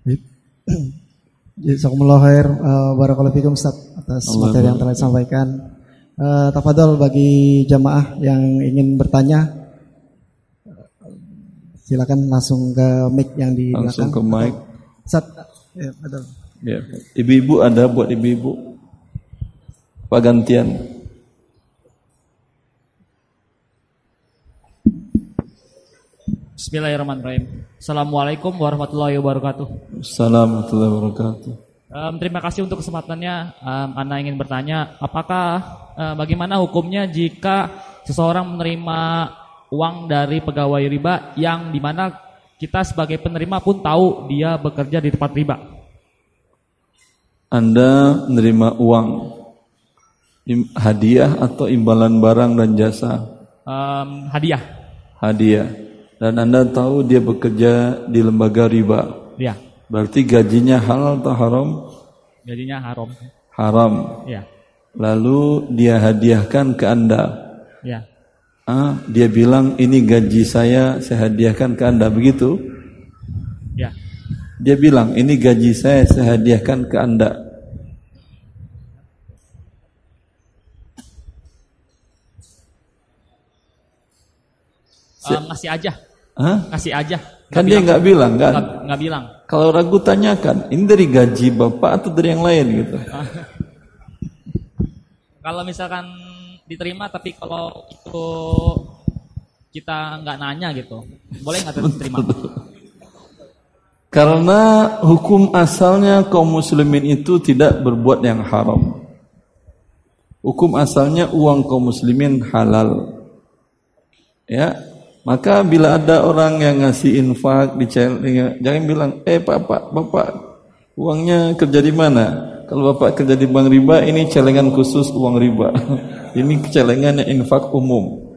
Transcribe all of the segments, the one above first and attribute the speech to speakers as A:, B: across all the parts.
A: Jazakumullah khair, barakallahu fikum Ustaz atas materi yang telah disampaikan. Tafadhol bagi jamaah yang ingin bertanya, silakan langsung ke mic yang di
B: langsung
A: belakang.
B: Langsung ke mic.
A: Ustaz, ya betul.
B: Ya. Ibu-ibu ada buat ibu-ibu. Pak gantian.
C: Bismillahirrahmanirrahim. Assalamualaikum warahmatullahi wabarakatuh.
B: Assalamualaikum warahmatullahi wabarakatuh.
C: Terima kasih untuk kesempatannya. Ana ingin bertanya, apakah bagaimana hukumnya jika seseorang menerima uang dari pegawai riba yang dimana kita sebagai penerima pun tahu dia bekerja di tempat riba?
B: Anda menerima uang hadiah atau imbalan barang dan jasa?
C: Hadiah.
B: Hadiah. Dan Anda tahu dia bekerja di lembaga riba.
C: Ya.
B: Berarti gajinya halal atau haram?
C: Gajinya haram.
B: Haram.
C: Ya.
B: Lalu dia hadiahkan ke Anda.
C: Ya.
B: Dia bilang ini gaji saya hadiahkan ke Anda, begitu?
C: Ya.
B: Dia bilang ini gaji saya hadiahkan ke Anda.
C: Ngasih aja.
B: Ngasih
C: aja.
B: Kan dia nggak bilang kan?
C: Nggak bilang.
B: Kalau ragu tanyakan, ini dari gaji bapak atau dari yang lain gitu?
C: Kalau misalkan diterima, tapi kalau itu kita nggak nanya gitu, boleh nggak diterima?
B: Karena hukum asalnya kaum muslimin itu tidak berbuat yang haram. Hukum asalnya uang kaum muslimin halal. Ya. Maka bila ada orang yang ngasih infak jangan bilang, bapak uangnya kerja di mana? Kalau bapak kerja di bank riba, ini celengan khusus uang riba. Ini celengan infak umum.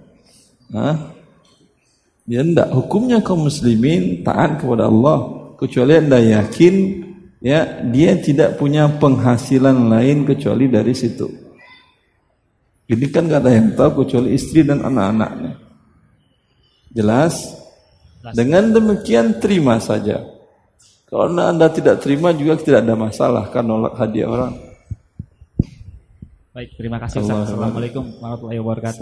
B: Ya enggak, hukumnya kaum muslimin taat kepada Allah, kecuali Anda yakin ya dia tidak punya penghasilan lain kecuali dari situ. Ini kan enggak ada yang tahu kecuali istri dan anak-anaknya. Jelas? Dengan demikian terima saja. Kalau Anda tidak terima juga tidak ada masalah, kan nolak hadiah orang.
C: Baik, terima kasih Ustaz. Assalamualaikum warahmatullahi wabarakatuh.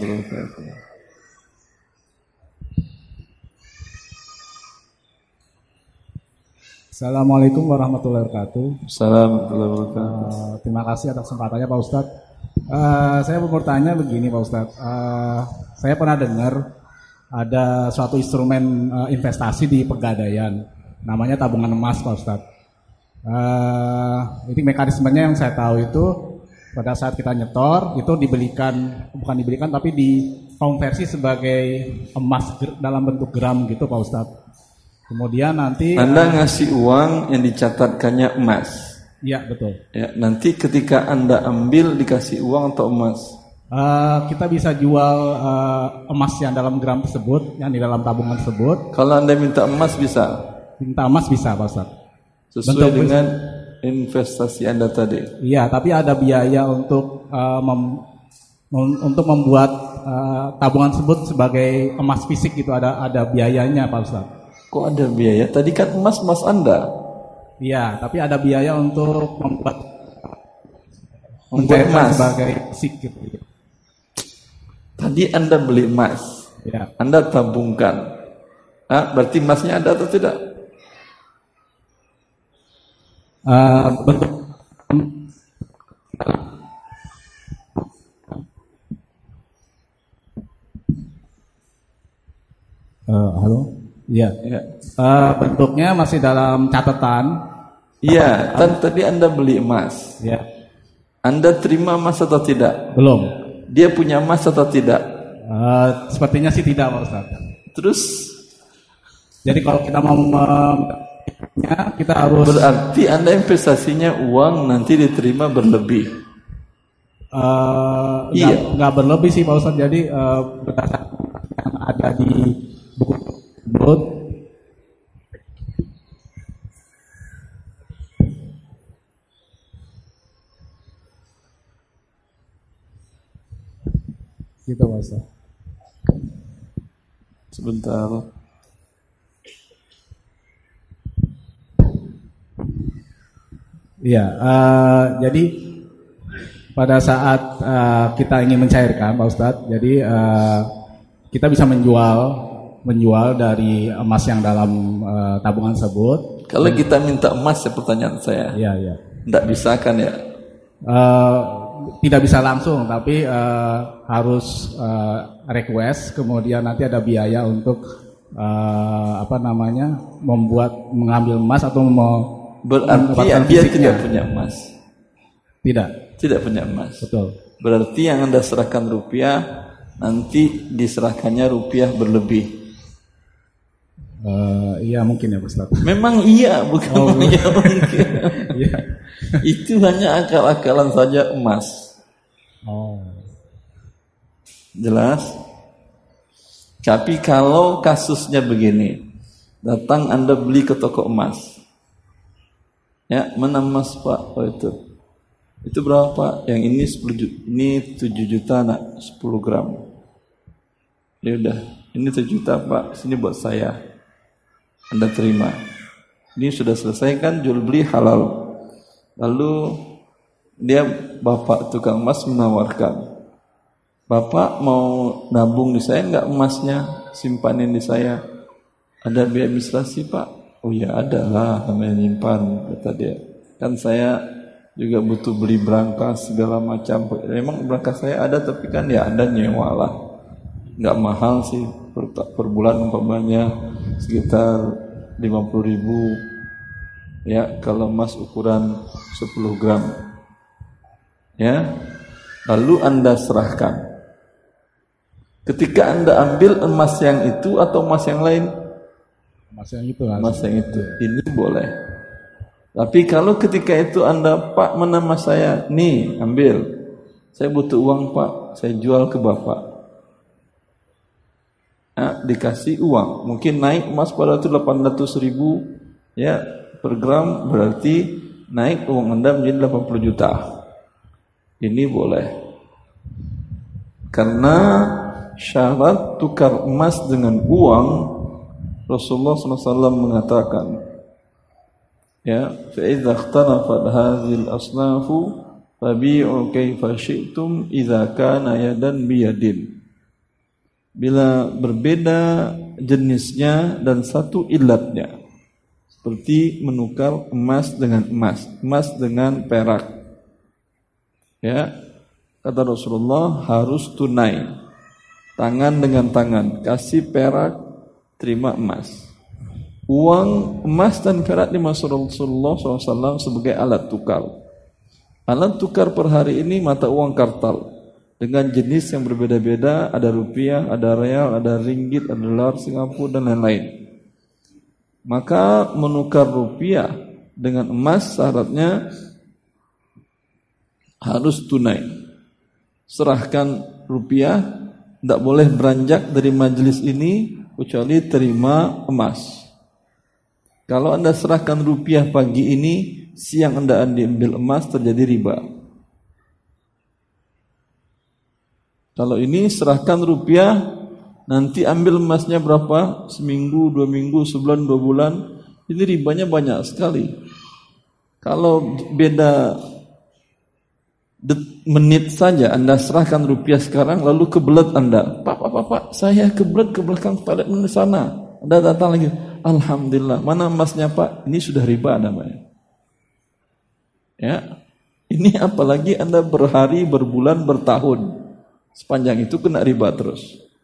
D: Assalamualaikum warahmatullahi wabarakatuh.
B: Assalamualaikum warahmatullahi wabarakatuh.
D: Terima kasih atas kesempatannya Pak Ustadz. Saya mau bertanya begini Pak Ustadz. Saya pernah dengar ada suatu instrumen investasi di Pegadaian, namanya tabungan emas Pak Ustadz. Ini mekanismenya yang saya tahu itu pada saat kita nyetor itu bukan dibelikan tapi dikonversi sebagai emas dalam bentuk gram gitu Pak Ustadz. Kemudian nanti
B: Anda ngasih uang yang dicatatkannya emas.
D: Iya betul.
B: Ya, nanti ketika Anda ambil dikasih uang atau emas?
D: Kita bisa jual emas yang dalam gram tersebut, yang di dalam tabungan tersebut.
B: Kalau Anda minta emas bisa?
D: Minta emas bisa Pak Ustaz.
B: Sesuai dengan investasi Anda tadi?
D: Iya, tapi ada biaya untuk membuat tabungan tersebut sebagai emas fisik gitu, ada biayanya Pak Ustaz.
B: Kok ada biaya? Tadi kan emas Anda.
D: Iya, tapi ada biaya untuk membuat
B: emas
D: sebagai fisik gitu.
B: Tadi Anda beli emas,
D: ya.
B: Anda tabungkan, berarti emasnya ada atau tidak?
D: Bentuk halo, iya. Ya. Bentuknya masih dalam catatan.
B: Iya, tadi Anda beli emas.
D: Ya.
B: Anda terima emas atau tidak?
D: Belum.
B: Dia punya emas atau tidak?
D: Sepertinya sih tidak Pak Ustaz.
B: Terus?
D: Jadi kalau kita mau kita harus.
B: Berarti Anda investasinya uang nanti diterima berlebih.
D: Iya. Nggak berlebih sih Pak Ustaz. Jadi berdasarkan yang ada di buku tersebut. Gitu Pak Ustaz.
B: Sebentar.
D: Iya, jadi pada saat kita ingin mencairkan, Pak Ustadz, jadi kita bisa menjual dari emas yang dalam tabungan tersebut.
B: Kalau kita minta emas, ya pertanyaan saya.
D: Iya.
B: Tidak bisa kan ya?
D: Tidak bisa langsung, tapi harus request. Kemudian nanti ada biaya untuk mengambil emas atau
B: berarti dia tidak punya emas. Tidak punya emas.
D: Betul.
B: Berarti yang Anda serahkan rupiah, nanti diserahkannya rupiah berlebih.
D: Iya mungkin ya Ustaz.
B: Memang iya, bukan iya mungkin.
D: Iya.
B: Itu hanya akal-akalan saja emas. Jelas? Tapi kalau kasusnya begini, datang Anda beli ke toko emas. Ya, mana emas Pak? Oh itu berapa Pak? Yang ini 10 juta, ini 7 juta nak, 10 gram. Ya udah, ini 7 juta Pak, sini buat saya. Anda terima. Ini sudah selesai kan, jual beli halal. Lalu dia bapak tukang emas menawarkan, Bapak mau nabung di saya enggak emasnya, simpanin di saya. Ada biaya administrasi Pak? Oh ya ada lah, namanya nyimpan, kata dia. Kan saya juga butuh beli berangkas segala macam. Memang berangkas saya ada, tapi kan ya ada nyewa lah. Enggak mahal sih, per bulan umpamanya sekitar 50.000 ya kalau emas ukuran 10 gram ya. Lalu Anda serahkan. Ketika Anda ambil emas yang itu atau emas yang lain?
D: Emas yang itu.
B: Emas yang itu. Ini boleh. Tapi kalau ketika itu Anda, Pak mana emas saya? Nih ambil. Saya butuh uang Pak, saya jual ke Bapak. Dikasih uang, mungkin naik emas pada itu 800.000 ya per gram, berarti naik uang Anda menjadi 80 juta. Ini boleh. Karena syarat tukar emas dengan uang, Rasulullah SAW mengatakan, ya, fa idza ikhtalafat hadhil asnafu fabi'u kaifa syi'tum idza kana yadan biyadin. Bila berbeda jenisnya dan satu ilatnya, seperti menukar emas dengan emas, emas dengan perak. Ya, kata Rasulullah harus tunai, tangan dengan tangan, kasih perak, terima emas. Uang emas dan perak dimaksud Rasulullah SAW sebagai alat tukar. Alat tukar per hari ini mata uang kartal. Dengan jenis yang berbeda-beda, ada rupiah, ada real, ada ringgit, ada dolar Singapura dan lain-lain. Maka menukar rupiah dengan emas syaratnya harus tunai. Serahkan rupiah, tidak boleh beranjak dari majelis ini kecuali terima emas. Kalau Anda serahkan rupiah pagi ini, siang Anda ambil emas, terjadi riba. Kalau ini serahkan rupiah, nanti ambil emasnya berapa? Seminggu, 2 minggu, sebulan, 2 bulan. Ini ribanya banyak sekali. Kalau beda menit saja Anda serahkan rupiah sekarang, lalu kebelet Anda, Pak, saya kebelet ke belakang toilet di sana. Anda datang lagi, Alhamdulillah, mana emasnya Pak? Ini sudah riba namanya. Ya, ini apalagi Anda berhari, berbulan, bertahun. Sepanjang itu kena riba terus.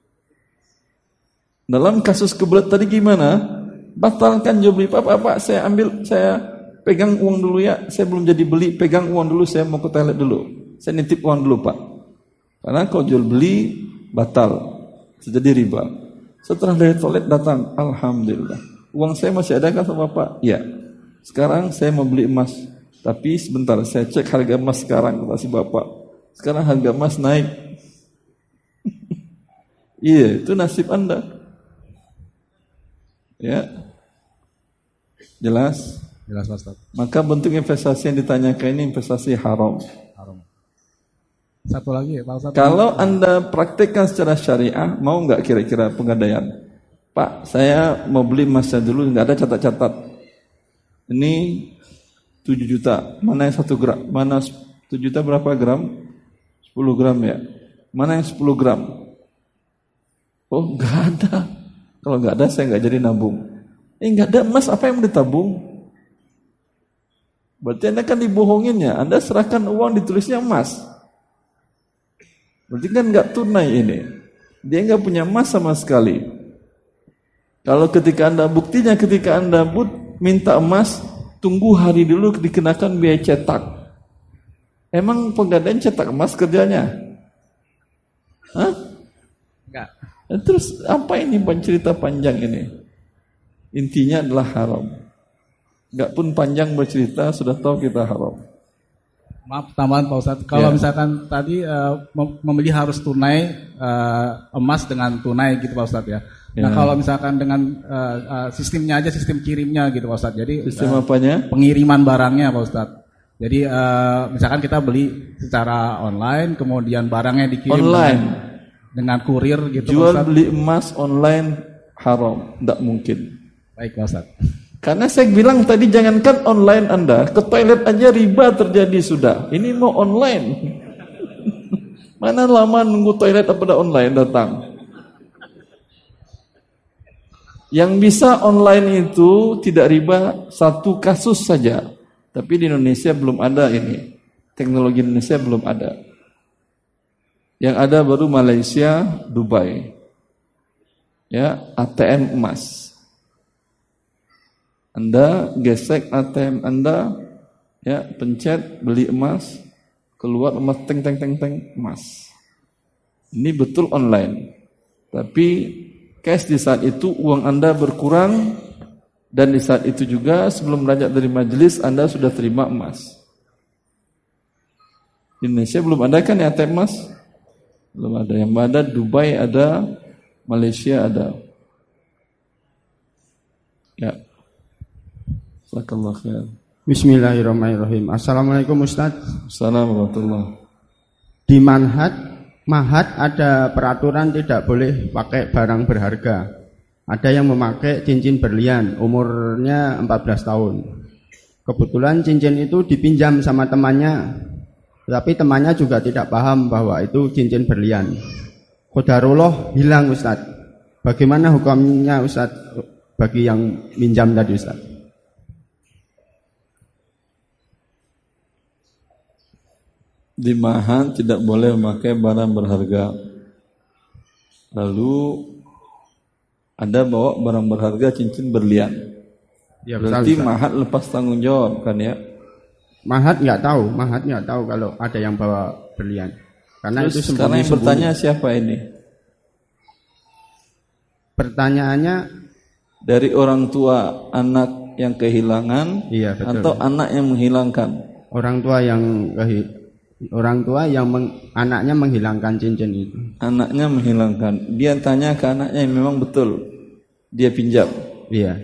B: Dalam kasus kebelet tadi gimana? Batalkan jual beli. Pak, saya pegang uang dulu ya. Saya belum jadi beli, pegang uang dulu, saya mau ke toilet dulu. Saya nitip uang dulu Pak. Karena kalau jual beli batal, terjadi riba. Setelah dari toilet datang, Alhamdulillah. Uang saya masih ada kan sama Pak? Ya. Sekarang saya mau beli emas. Tapi sebentar, saya cek harga emas sekarang, kata si Bapak. Sekarang harga emas naik. Iya, itu nasib Anda. Ya. Jelas?
D: Jelas Ustaz.
B: Maka bentuk investasi yang ditanyakan ini investasi haram.
D: Satu lagi Pak Ustaz.
B: Kalau Anda praktekkan secara syariah, mau nggak kira-kira pegadaian? Pak, saya mau beli emasnya dulu, nggak ada catat-catat. Ini 7 juta. Mana yang 1 gram? Mana 1 juta berapa gram? 10 gram ya. Mana yang 10 gram? Oh, enggak ada. Kalau enggak ada saya enggak jadi nabung. Enggak ada emas, apa yang mau ditabung? Berarti Anda kan dibohonginnya. Anda serahkan uang ditulisnya emas. Berarti kan enggak tunai ini. Dia enggak punya emas sama sekali. Kalau ketika Anda buktinya ketika Anda minta emas, tunggu hari dulu dikenakan biaya cetak. Emang Pegadaian cetak emas kerjanya? Hah?
D: Enggak.
B: Terus apa ini cerita panjang ini? Intinya adalah haram. Enggak pun panjang bercerita sudah tahu kita haram.
D: Maaf tambahan Pak Ustadz, kalau misalkan tadi membeli harus tunai emas dengan tunai gitu Pak Ustadz ya. Nah kalau misalkan dengan sistemnya aja, sistem kirimnya gitu Pak Ustadz. Jadi
B: sistem apanya?
D: Pengiriman barangnya Pak Ustadz. Jadi misalkan kita beli secara online, kemudian barangnya dikirim
B: online
D: dengan kurir gitu
B: Jual
D: Pak Ustadz.
B: Beli emas online haram, tidak mungkin.
D: Baik Pak Ustadz.
B: Karena saya bilang tadi jangankan online Anda, ke toilet aja riba terjadi sudah. Ini mau online. Mana lama nunggu toilet apa online datang. Yang bisa online itu tidak riba satu kasus saja. Tapi di Indonesia belum ada ini. Teknologi Indonesia belum ada. Yang ada baru Malaysia, Dubai. Ya, ATM emas. Anda gesek ATM Anda, ya, pencet beli emas, keluar emas teng emas. Ini betul online. Tapi cash di saat itu uang Anda berkurang dan di saat itu juga sebelum beranjak dari majelis Anda sudah terima emas. Di Indonesia belum ada kan ya ATM emas? Belum ada. Yang ada Dubai ada, Malaysia ada. Ya.
E: Bismillahirrahmanirrahim. Assalamualaikum Ustaz.
B: Assalamualaikum.
E: Di Mahat ada peraturan tidak boleh pakai barang berharga. Ada yang memakai cincin berlian, umurnya 14 tahun. Kebetulan cincin itu dipinjam sama temannya, tapi temannya juga tidak paham bahwa itu cincin berlian. Qadarullah hilang Ustaz. Bagaimana hukumnya Ustaz bagi yang minjam tadi Ustaz?
B: Di Mahat tidak boleh memakai barang berharga. Lalu ada bawa barang berharga cincin berlian. Ya, berarti Mahat lepas tanggung jawab kan ya?
E: Mahat nggak tahu kalau ada yang bawa berlian. Karena
B: terus
E: itu
B: sekarang yang bertanya siapa ini?
E: Pertanyaannya
B: dari orang tua anak yang kehilangan,
E: iya, betul.
B: Atau anak yang menghilangkan?
E: Orang tua yang anaknya menghilangkan cincin itu.
B: Anaknya menghilangkan. Dia tanya ke anaknya yang memang betul dia pinjam.
E: Iya.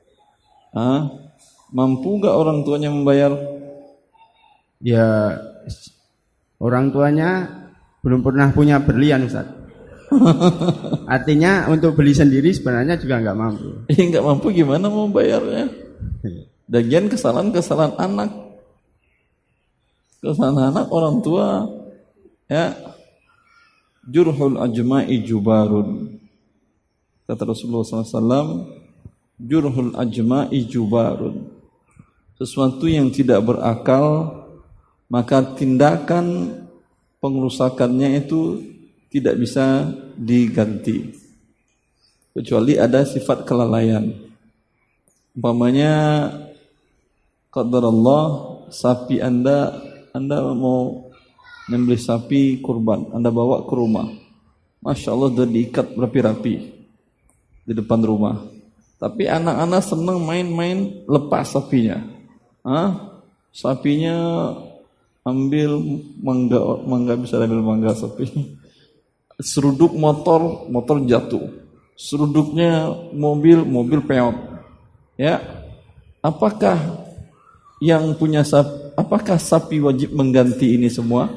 B: Mampu gak orang tuanya membayar?
E: Ya, orang tuanya belum pernah punya berlian Ustaz. Artinya untuk beli sendiri sebenarnya juga nggak mampu.
B: Nggak mampu gimana mau bayarnya? Bagian kesalahan anak. Kesalahan anak orang tua, ya. Jurhul ajma'i jubarun. Kata Rasulullah SAW, jurhul ajma'i jubarun. Sesuatu yang tidak berakal, maka tindakan pengerusakannya itu tidak bisa diganti. Kecuali ada sifat kelalaian. Umpamanya, qadarullah, sapi Anda mau membeli sapi kurban, Anda bawa ke rumah. Masya Allah sudah diikat berapi-rapi di depan rumah. Tapi anak-anak senang main-main lepas sapinya. Sapinya ambil mangga bisa ambil mangga sapi. Seruduk motor jatuh. Seruduknya mobil peot. Ya. Apakah yang punya sapi, apakah sapi wajib mengganti ini semua?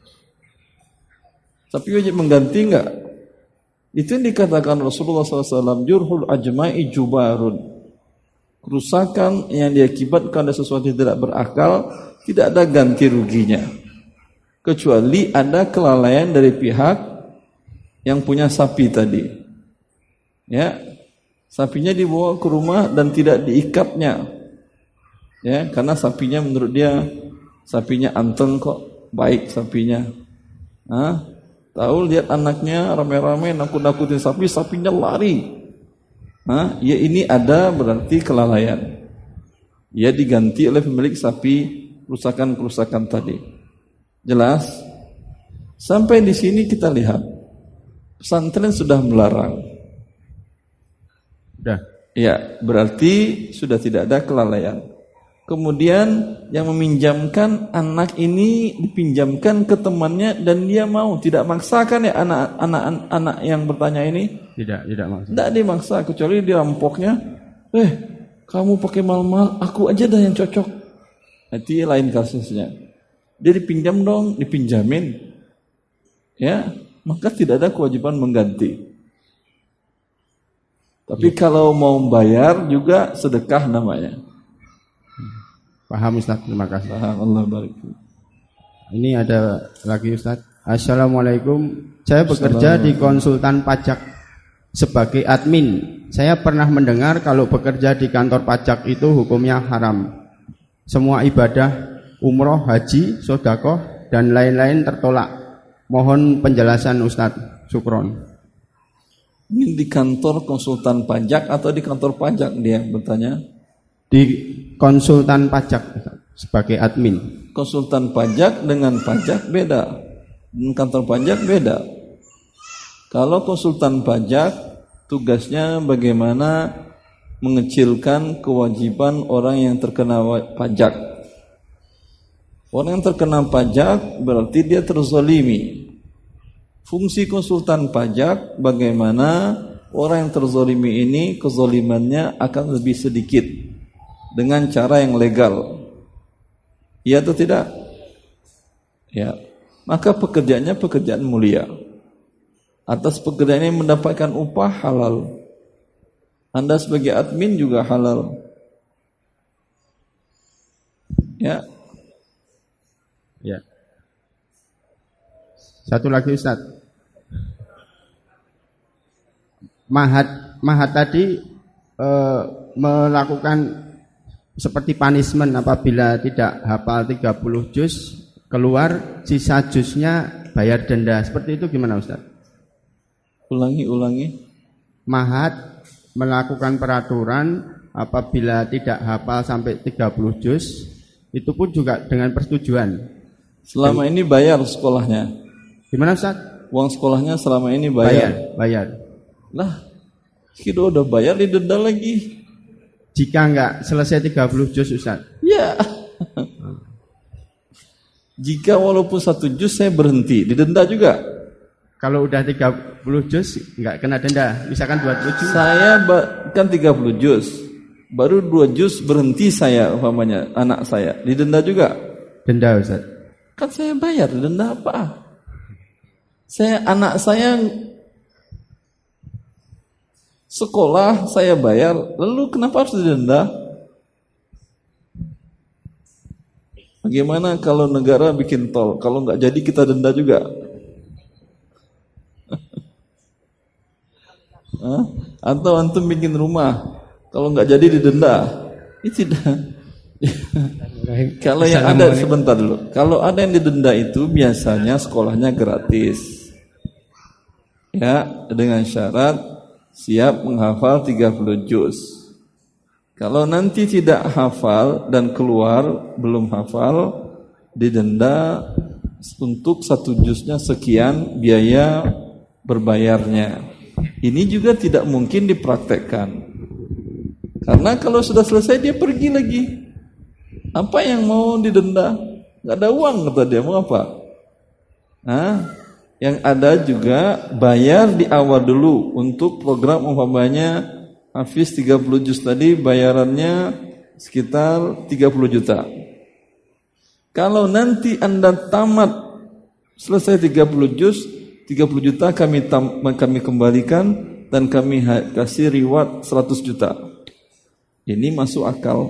B: Sapi wajib mengganti enggak? Itu yang dikatakan Rasulullah SAW, jurhul ajma'i jubarun. Kerusakan yang diakibatkan dari sesuatu yang tidak berakal, tidak ada ganti ruginya. Kecuali ada kelalaian dari pihak yang punya sapi tadi. Ya, sapinya dibawa ke rumah dan tidak diikatnya. Ya, karena sapinya menurut dia sapinya anteng kok, baik sapinya. Tahu lihat anaknya rame-rame nakut-nakutin sapi, sapinya lari. Ya ini ada berarti kelalaian. Ya diganti oleh pemilik sapi kerusakan-kerusakan tadi. Jelas? Sampai di sini kita lihat pesantren sudah melarang.
E: Sudah.
B: Ya, berarti sudah tidak ada kelalaian. Kemudian yang meminjamkan anak ini dipinjamkan ke temannya dan dia mau, tidak maksakan ya anak yang bertanya ini?
E: Tidak maksa.
B: Tidak dimaksa, kecuali dirampoknya. Kamu pakai mal-mal, aku aja dah yang cocok. Nanti lain kasusnya. Dia dipinjam dong, dipinjamin. Ya, maka tidak ada kewajiban mengganti. Tapi kalau mau bayar juga sedekah namanya.
E: Paham Ustaz, terima kasih.
B: Paham, Allah barik.
E: Ini ada lagi Ustaz. Assalamualaikum. Saya bekerja di konsultan pajak sebagai admin. Saya pernah mendengar kalau bekerja di kantor pajak itu hukumnya haram. Semua ibadah, umroh, haji, sedekah dan lain-lain tertolak. Mohon penjelasan Ustaz. Syukron.
B: Ini di kantor konsultan pajak atau di kantor pajak dia bertanya?
E: Di konsultan pajak sebagai admin.
B: Konsultan pajak dengan pajak beda. Dengan kantor pajak beda. Kalau konsultan pajak tugasnya bagaimana mengecilkan kewajiban orang yang terkena pajak. Orang yang terkena pajak berarti dia terzalimi. Fungsi konsultan pajak bagaimana orang yang terzalimi ini kezalimannya akan lebih sedikit dengan cara yang legal. Iya atau tidak? Ya. Maka pekerjaannya pekerjaan mulia. Atas pekerjaan ini mendapatkan upah halal. Anda sebagai admin juga halal. Ya.
E: Ya. Satu lagi Ustaz. Mahat tadi melakukan seperti punishment apabila tidak hafal 30 juz, keluar sisa juznya bayar denda. Seperti itu gimana Ustaz?
B: Ulangi.
E: Mahat melakukan peraturan apabila tidak hafal sampai 30 juz, itu pun juga dengan persetujuan.
B: Selama ini bayar sekolahnya.
E: Gimana Ustaz?
B: Uang sekolahnya selama ini bayar. Lah, kita udah bayar didenda lagi.
E: Jika enggak selesai 30 juz Ustaz.
B: Ya. Jika walaupun 1 juz saya berhenti, didenda juga.
E: Kalau udah 30 juz enggak kena denda. Misalkan 20 juz.
B: Saya kan 30 juz. Baru 2 juz berhenti saya umpamanya anak saya, didenda juga.
E: Denda Ustaz.
B: Kan saya bayar, denda apa? Anak saya sekolah saya bayar, lalu kenapa harus didenda? Bagaimana kalau negara bikin tol, kalau nggak jadi kita denda juga? Atau antum bikin rumah, kalau nggak jadi didenda? Itu tidak. Kalau yang ada sebentar dulu, kalau ada yang didenda itu biasanya sekolahnya gratis, ya dengan syarat siap menghafal 30 juz. Kalau nanti tidak hafal dan keluar belum hafal, didenda untuk 1 juznya sekian biaya berbayarnya. Ini juga tidak mungkin dipraktekkan. Karena kalau sudah selesai dia pergi lagi. Apa yang mau didenda? Gak ada uang kata dia, mau apa? Yang ada juga bayar di awal dulu untuk program umpamanya Hafiz 30 juz tadi bayarannya sekitar 30 juta. Kalau nanti Anda tamat selesai 30 juz, 30 juta kami kembalikan dan kami kasih reward 100 juta. Ini masuk akal.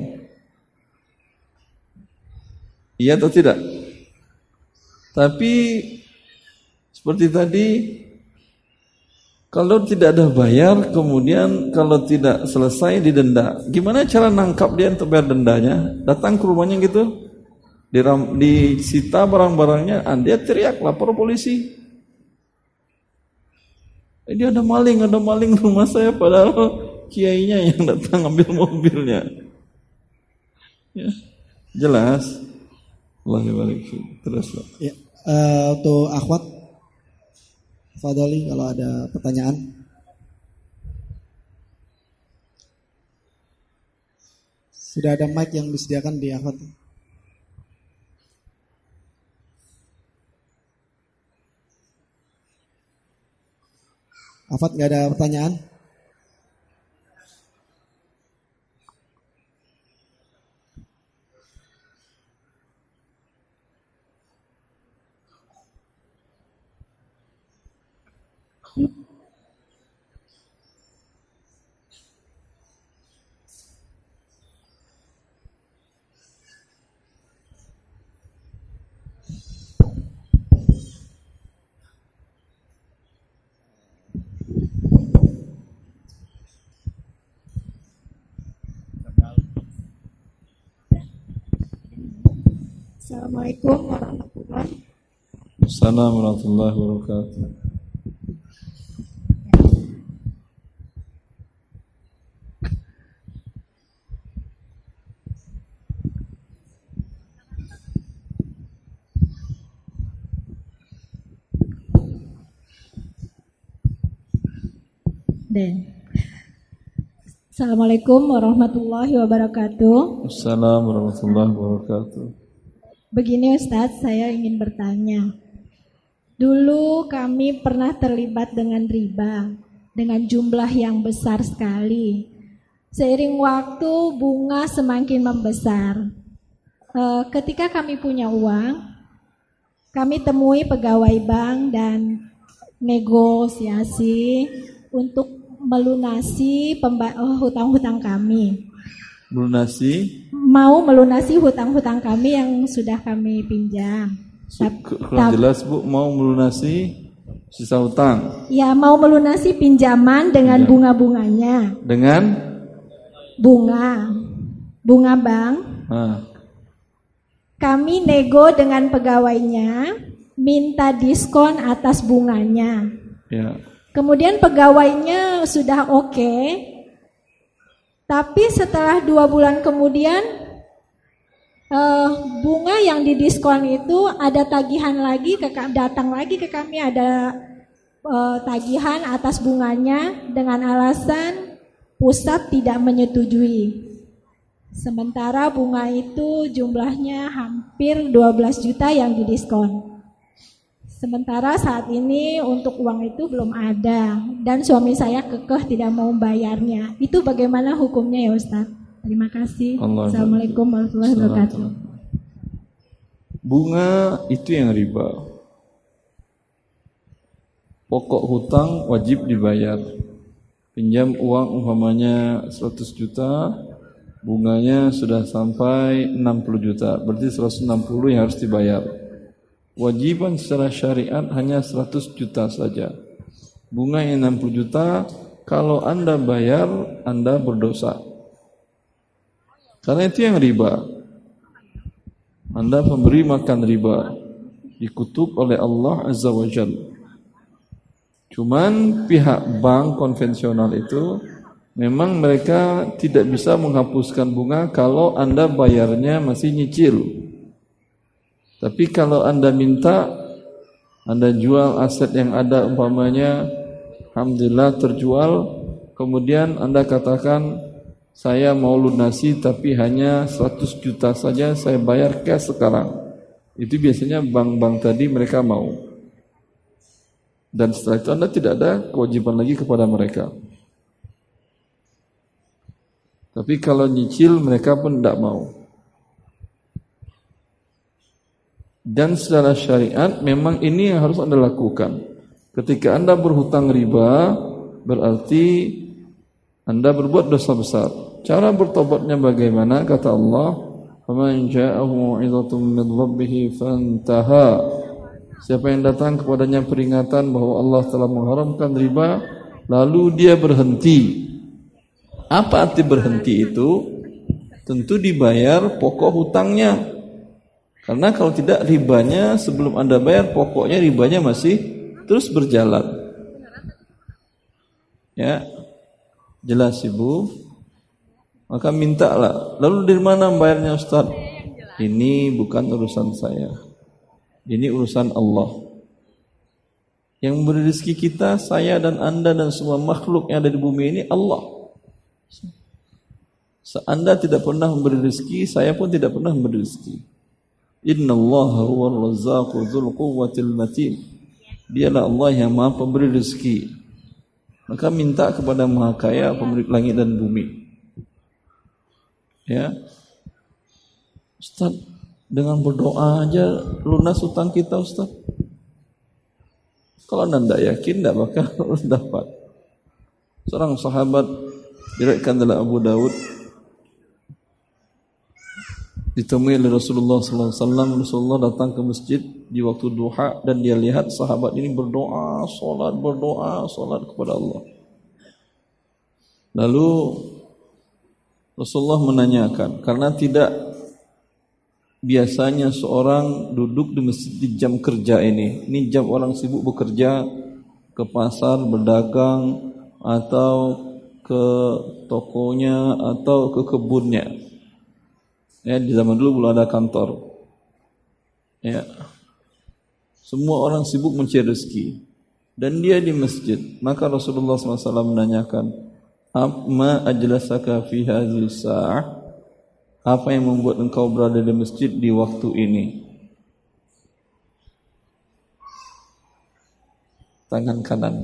B: Iya atau tidak? Tapi seperti tadi, kalau tidak ada bayar, kemudian kalau tidak selesai didenda. Gimana cara nangkap dia untuk bayar dendanya? Datang ke rumahnya gitu, disita barang-barangnya, dia teriak lapor polisi. Dia ada maling rumah saya, padahal kiainya yang datang ambil mobilnya. Ya, jelas. Allah barik. Terus.
A: Ya, untuk akhwat Fadoli kalau ada pertanyaan. Sudah ada mic yang disediakan di akhwat. Akhwat nggak ada pertanyaan?
F: Assalamualaikum warahmatullahi wabarakatuh.
B: Assalamualaikum warahmatullahi wabarakatuh.
F: Assalamualaikum warahmatullahi wabarakatuh.
B: Assalamualaikum warahmatullahi wabarakatuh.
F: Begini Ustadz, saya ingin bertanya. Dulu kami pernah terlibat dengan riba dengan jumlah yang besar sekali. Seiring waktu bunga semakin membesar. Ketika kami punya uang, kami temui pegawai bank dan negosiasi untuk melunasi hutang-hutang kami. Mau melunasi hutang-hutang kami yang sudah kami pinjam.
B: Kurang jelas Bu, mau melunasi sisa hutang?
F: Ya, mau melunasi pinjaman dengan bunga-bunganya.
B: Dengan?
F: Bunga bank. Kami nego dengan pegawainya, minta diskon atas bunganya.
B: Ya.
F: Kemudian pegawainya sudah oke. Tapi setelah 2 bulan kemudian bunga yang didiskon itu ada tagihan lagi, datang lagi ke kami ada tagihan atas bunganya dengan alasan pusat tidak menyetujui. Sementara bunga itu jumlahnya hampir 12 juta yang didiskon. Sementara saat ini untuk uang itu belum ada dan suami saya kekeh tidak mau bayarnya. Itu bagaimana hukumnya ya Ustaz? Terima kasih. Assalamualaikum warahmatullahi wabarakatuh.
B: Bunga itu yang riba. Pokok hutang wajib dibayar. Pinjam uang umpamanya 100 juta, bunganya sudah sampai 60 juta. Berarti 160 yang harus dibayar. Wajiban secara syariat hanya 100 juta saja. Bunga yang 60 juta, kalau Anda bayar, Anda berdosa. Karena itu yang riba. Anda pemberi makan riba, dikutuk oleh Allah Azza wa Jalla. Cuman pihak bank konvensional itu memang mereka tidak bisa menghapuskan bunga kalau Anda bayarnya masih nyicil. Tapi kalau Anda minta, Anda jual aset yang ada umpamanya, alhamdulillah terjual, kemudian Anda katakan, saya mau lunasi tapi hanya 100 juta saja, saya bayar cash sekarang. Itu biasanya bank-bank tadi mereka mau. Dan setelah itu Anda tidak ada kewajiban lagi kepada mereka. Tapi kalau nyicil mereka pun tidak mau. Dan secara syariat memang ini yang harus Anda lakukan. Ketika Anda berhutang riba, berarti Anda berbuat dosa besar. Cara bertobatnya bagaimana? Kata Allah, "Faman ja'ahu mau'izatun min rabbih fantaha." Siapa yang datang kepadanya peringatan bahwa Allah telah mengharamkan riba, lalu dia berhenti. Apa arti berhenti itu? Tentu dibayar pokok hutangnya. Karena kalau tidak, ribanya sebelum Anda bayar, pokoknya ribanya masih terus berjalan. Ya, jelas Ibu? Maka mintalah. Lalu dari mana bayarnya Ustaz? Ini bukan urusan saya. Ini urusan Allah. Yang memberi rezeki kita, saya dan Anda dan semua makhluk yang ada di bumi ini, Allah. Anda tidak pernah memberi rezeki, saya pun tidak pernah memberi rezeki. Innallaha huwal razzaqu dzul quwwatil matin. Dialah Allah yang Maha Pemberi rezeki. Maka minta kepada Maha Kaya, pemilik langit dan bumi. Ya, Ustaz, dengan berdoa aja lunas hutang kita, Ustaz. Kalau Anda tidak yakin, tidak bakal dapat. Seorang sahabat diriwayatkan dalam Abu Dawud, ditemui oleh Rasulullah SAW. Rasulullah datang ke masjid di waktu duha dan dia lihat sahabat ini berdoa, solat kepada Allah. Lalu Rasulullah menanyakan, karena tidak biasanya seorang duduk di masjid di jam kerja ini jam orang sibuk bekerja, ke pasar berdagang atau ke tokonya atau ke kebunnya. Ya, di zaman dulu belum ada kantor. Ya, semua orang sibuk mencari rezeki dan dia di masjid. Maka Rasulullah SAW menanyakan, "Ma ajlasaka fi hadhihi sa'ah?" Apa yang membuat engkau berada di masjid di waktu ini? Tangan kanan.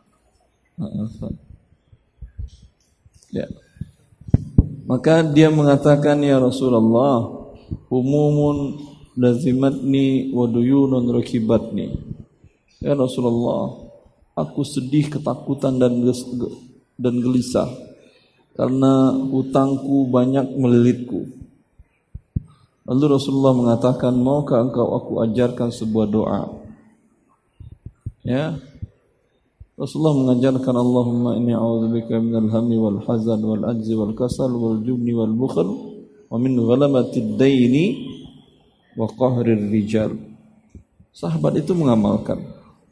B: Ya. Maka dia mengatakan, "Ya Rasulullah, umumun lazimatni wa duyunun rakibatni." Ya Rasulullah, aku sedih, ketakutan dan gelisah karena hutangku banyak melilitku. Lalu Rasulullah mengatakan, "Maukah engkau aku ajarkan sebuah doa?" Ya. Rasulullah mengajarkan, "Allahumma inni a'udzubika minal hammi wal hazan wal ajzi wal kasal wal jubni wal bukhl wa min ghalamati daini wa qahrir rijal." Sahabat itu mengamalkan.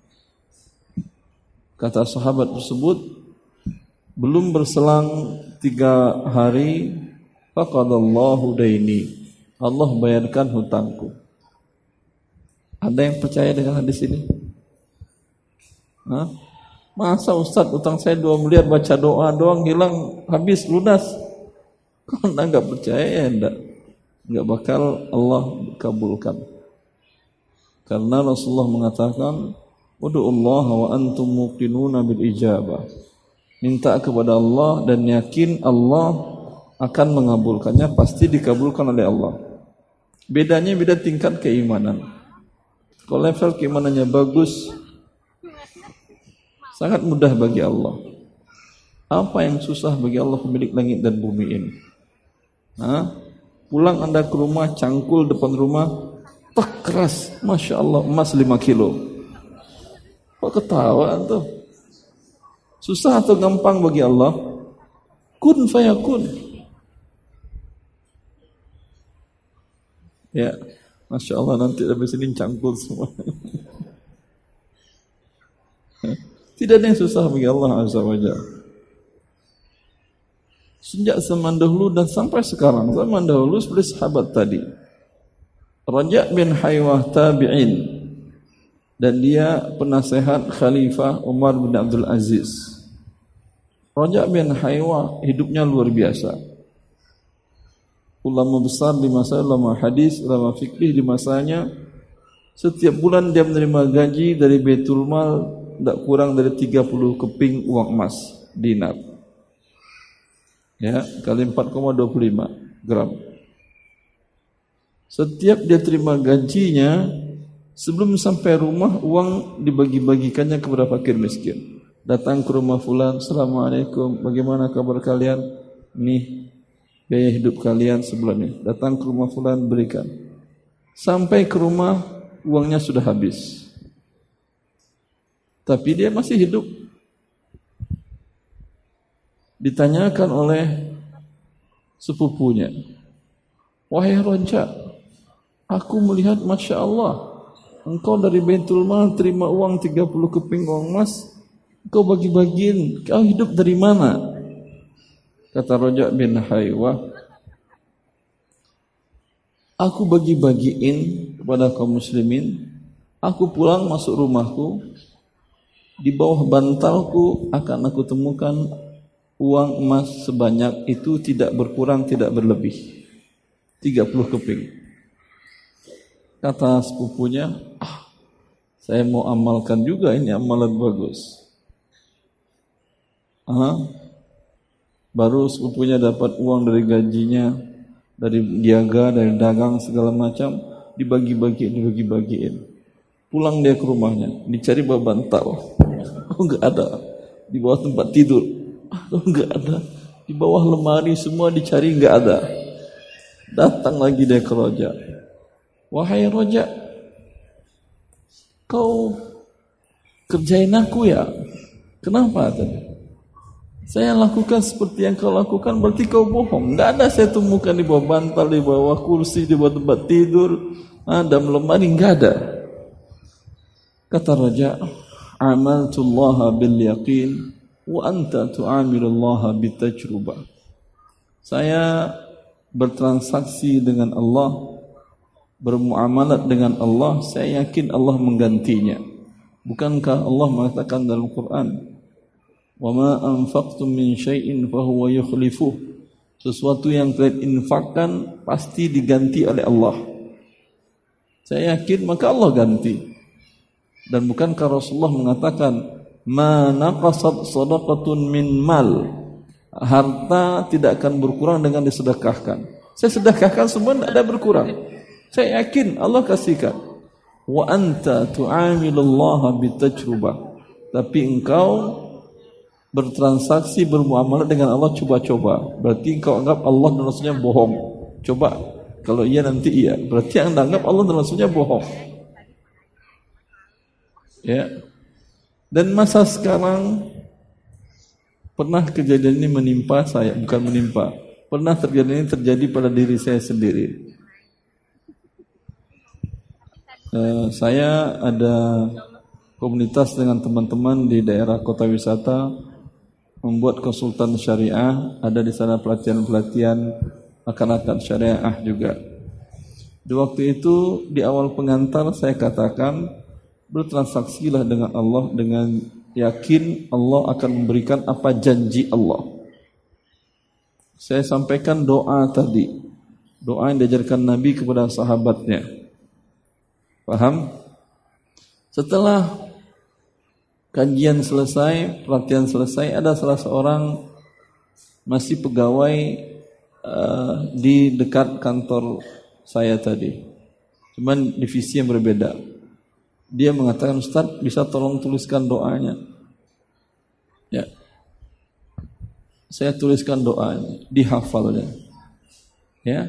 B: Kata sahabat tersebut, belum berselang 3 hari, faqadallahu daini, Allah bayarkan hutangku. Ada yang percaya dengan hadis ini? Hah? Masa Ustaz utang saya 2 miliar, baca doa doang hilang, habis, lunas? Kalau Anda enggak percaya, ya enggak bakal Allah kabulkan. Karena Rasulullah mengatakan, "Ud'ullaha wa antum muqinuna bil ijabah." Minta kepada Allah dan yakin Allah akan mengabulkannya, pasti dikabulkan oleh Allah. Bedanya beda tingkat keimanan. Kalau level keimanannya bagus, sangat mudah bagi Allah. Apa yang susah bagi Allah, pemilik langit dan bumi ini? Pulang Anda ke rumah, cangkul depan rumah, tak keras, Masya Allah, emas 5 kilo. Kok ketawa tuh? Susah atau gampang bagi Allah? Kun fayakun. Ya, Masya Allah, nanti habis ini cangkul semua. Tidak ada yang susah bagi Allah Azza wa Jalla. Sejak zaman dahulu dan sampai sekarang. Zaman dahulu seperti sahabat tadi, Raja' bin Haywah tabi'in, dan dia penasehat Khalifah Umar bin Abdul Aziz. Raja' bin Haywah hidupnya luar biasa. Ulama besar di masa, ulama hadis, ulama fikih di masanya. Setiap bulan dia menerima gaji dari Baitul Mal tidak kurang dari 30 keping uang emas, dinar. Ya, kali 4,25 gram. Setiap dia terima gajinya, sebelum sampai rumah, uang dibagi-bagikannya kepada fakir miskin. Datang ke rumah fulan, "Assalamualaikum, bagaimana kabar kalian?" "Nih, biaya hidup kalian sebulan ini. Datang ke rumah fulan, berikan. Sampai ke rumah, uangnya sudah habis. Tapi dia masih hidup. Ditanyakan oleh sepupunya, wahai Roja, aku melihat Masya Allah, engkau dari Baitul Mal terima uang 30 keping uang emas, engkau bagi-bagiin, kau hidup dari mana? Kata Roja bin Haywah, aku bagi-bagiin kepada kaum muslimin, aku pulang masuk rumahku, di bawah bantalku akan aku temukan uang emas sebanyak itu, tidak berkurang, tidak berlebih, 30 keping. Kata sepupunya, saya mau amalkan juga, ini amalan bagus. Baru sepupunya dapat uang dari gajinya, dari jaga, dari dagang segala macam, dibagi-bagiin. Pulang dia ke rumahnya, dicari bawah bantal, enggak ada. Di bawah tempat tidur, enggak ada. Di bawah lemari semua dicari, enggak ada. Datang lagi dia ke Roja, wahai Roja, kau kerjain aku ya? Kenapa? Saya lakukan seperti yang kau lakukan, berarti kau bohong. Enggak ada saya temukan di bawah bantal, di bawah kursi, di bawah tempat tidur, dalam lemari, enggak ada. Kata Raja, amaltullaha bil yaqin wa anta tu'amilullaha bitajrubah. Saya bertransaksi dengan Allah, bermuamalat dengan Allah, saya yakin Allah menggantinya. Bukankah Allah mengatakan dalam Quran, wa ma anfaqtum min syai'in fa huwa yukhlifuh. Sesuatu yang kalian infakkan pasti diganti oleh Allah. Saya yakin, maka Allah ganti. Dan bukankah Rasulullah mengatakan, ma naqasat sadaqatun min mal, harta tidak akan berkurang dengan disedekahkan. Saya sedekahkan semua tidak ada berkurang. Saya yakin Allah kasihkan. Wa anta tu'amilullaha bitajrubah. Tapi engkau bertransaksi, bermuamalah dengan Allah coba-coba. Berarti engkau anggap Allah dan Rasulnya bohong. Coba, kalau iya nanti iya. Berarti anda anggap Allah dan Rasulnya bohong. Ya. Dan masa sekarang pernah kejadian ini menimpa saya, bukan menimpa. Pernah terjadi pada diri saya sendiri. Saya ada komunitas dengan teman-teman di daerah kota wisata, membuat konsultan syariah, ada di sana pelatihan-pelatihan akan syariah juga. Di waktu itu di awal pengantar saya katakan, bertransaksilah dengan Allah dengan yakin Allah akan memberikan apa janji Allah. Saya sampaikan doa tadi, doa yang diajarkan Nabi kepada sahabatnya. Paham? Setelah kajian selesai, pelatihan selesai, ada salah seorang masih pegawai di dekat kantor saya tadi, cuman divisi yang berbeda. Dia mengatakan, Ustaz, bisa tolong tuliskan doanya? Ya, saya tuliskan doanya, dihafalnya. Ya,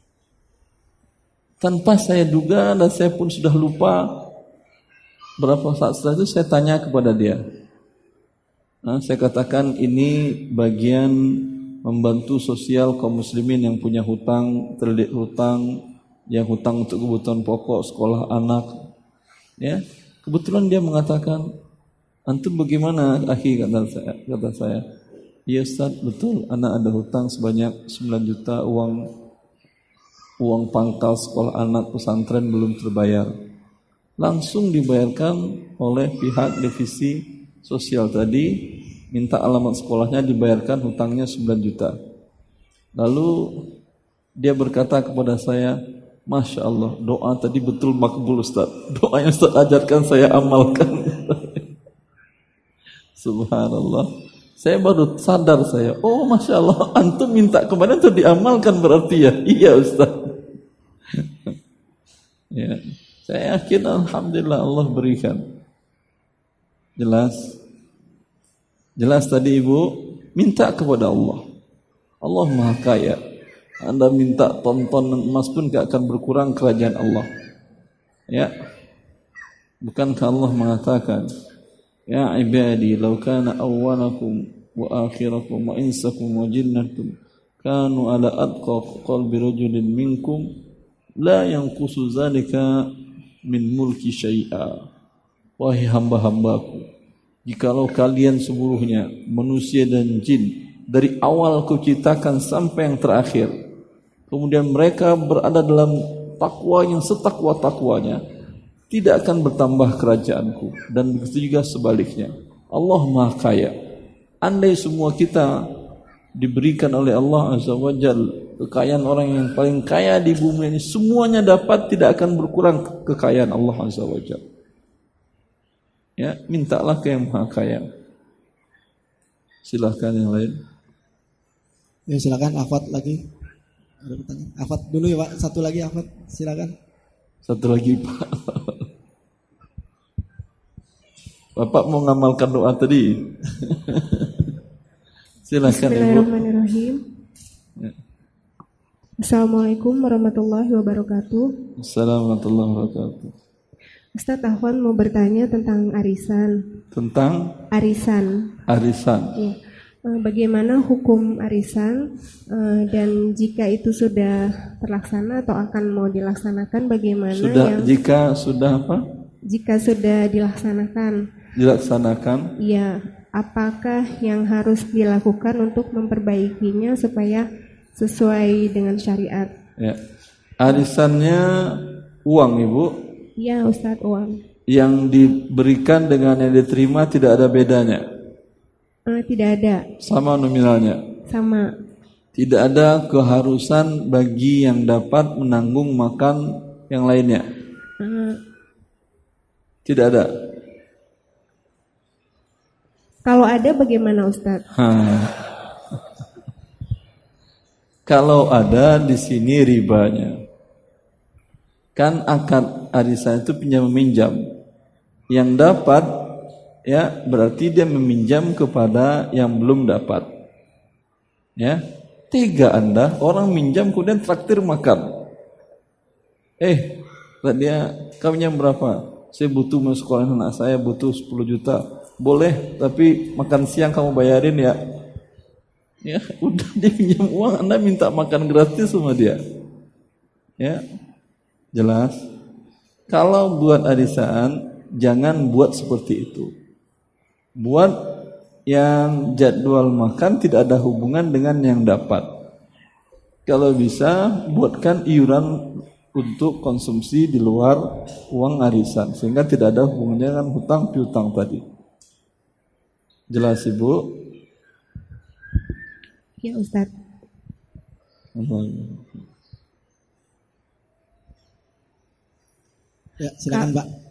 B: tanpa saya duga dan saya pun sudah lupa. Berapa saat setelah itu saya tanya kepada dia. Saya katakan ini bagian membantu sosial kaum muslimin yang punya hutang, terlilit hutang, yang hutang untuk kebutuhan pokok, sekolah anak. Ya, kebetulan dia mengatakan, antum bagaimana akhi, kata saya. Iya Ustaz, betul, anak ada hutang sebanyak 9 juta, uang pangkal sekolah anak pesantren belum terbayar. Langsung dibayarkan oleh pihak divisi sosial tadi, minta alamat sekolahnya, dibayarkan hutangnya 9 juta. Lalu dia berkata kepada saya, Masya Allah, doa tadi betul makbul Ustaz. Doa yang Ustaz ajarkan saya amalkan. Subhanallah. Saya baru sadar saya, oh Masya Allah, antum minta kemarin itu diamalkan berarti ya. Iya Ustaz. Ya, saya yakin alhamdulillah Allah berikan. Jelas tadi Ibu, minta kepada Allah. Allah Maha Kaya. Anda minta tontonan emas pun gak akan berkurang kerajaan Allah. Ya. Bukankah Allah mengatakan, ya ibadi law kana awwalakum wa akhirakum wa insakum wa jinnatum kanu ala atqa qalbi rajulin minkum la yanqusu zalika min mulki syai'a. Wahai hamba-hambaku, jikalau kalian seluruhnya manusia dan jin dari awal kuciptakan sampai yang terakhir, kemudian mereka berada dalam takwa yang setakwa-takwanya, tidak akan bertambah kerajaanku. Dan begitu juga sebaliknya. Allah Maha Kaya. Andai semua kita diberikan oleh Allah Azza wa Jalla kekayaan orang yang paling kaya di bumi ini, semuanya dapat, tidak akan berkurang kekayaan Allah Azza wa Jalla. Ya, mintalah ke yang Maha Kaya. Silahkan yang lain.
A: Ya, silakan Afat lagi. Ada pertanyaan. Afat dulu ya Pak. Satu lagi Afat, silakan.
B: Satu lagi Pak. Bapak mau ngamalkan doa tadi. Silakan Ibu.
G: Bismillahirrahmanirrahim.
B: Ya.
G: Assalamualaikum warahmatullahi wabarakatuh.
B: Assalamualaikum warahmatullahi wabarakatuh.
G: Ustadz Ahwan mau bertanya tentang arisan.
B: Tentang
G: Arisan.
B: arisan.
G: Ya. Bagaimana hukum arisan dan jika itu sudah terlaksana atau akan mau dilaksanakan, bagaimana
B: Jika sudah apa?
G: Jika sudah dilaksanakan, ya, apakah yang harus dilakukan untuk memperbaikinya supaya sesuai dengan syariat?
B: Ya. Arisannya uang Ibu.
G: Ya Ustadz, uang.
B: Yang diberikan dengan yang diterima tidak ada bedanya.
G: Tidak ada.
B: Sama nominalnya.
G: Sama.
B: Tidak ada keharusan bagi yang dapat menanggung makan yang lainnya. Tidak ada.
G: Kalau ada bagaimana Ustadz?
B: Kalau ada di sini ribanya. Kan akad arisan itu pinjam meminjam. Yang dapat ya berarti dia meminjam kepada yang belum dapat. Ya, tega Anda orang minjam kemudian traktir makan. Dia kamu minjam berapa? Saya butuh masuk sekolah anak saya, butuh 10 juta. Boleh, tapi makan siang kamu bayarin ya. Ya, udah dia pinjam uang, Anda minta makan gratis sama dia. Ya. Jelas? Kalau buat arisan, jangan buat seperti itu. Buat yang jadwal makan tidak ada hubungan dengan yang dapat. Kalau bisa, buatkan iuran untuk konsumsi di luar uang arisan, sehingga tidak ada hubungannya dengan hutang piutang tadi. Jelas Ibu?
G: Ya Ustadz.
A: Ya, silakan Mbak.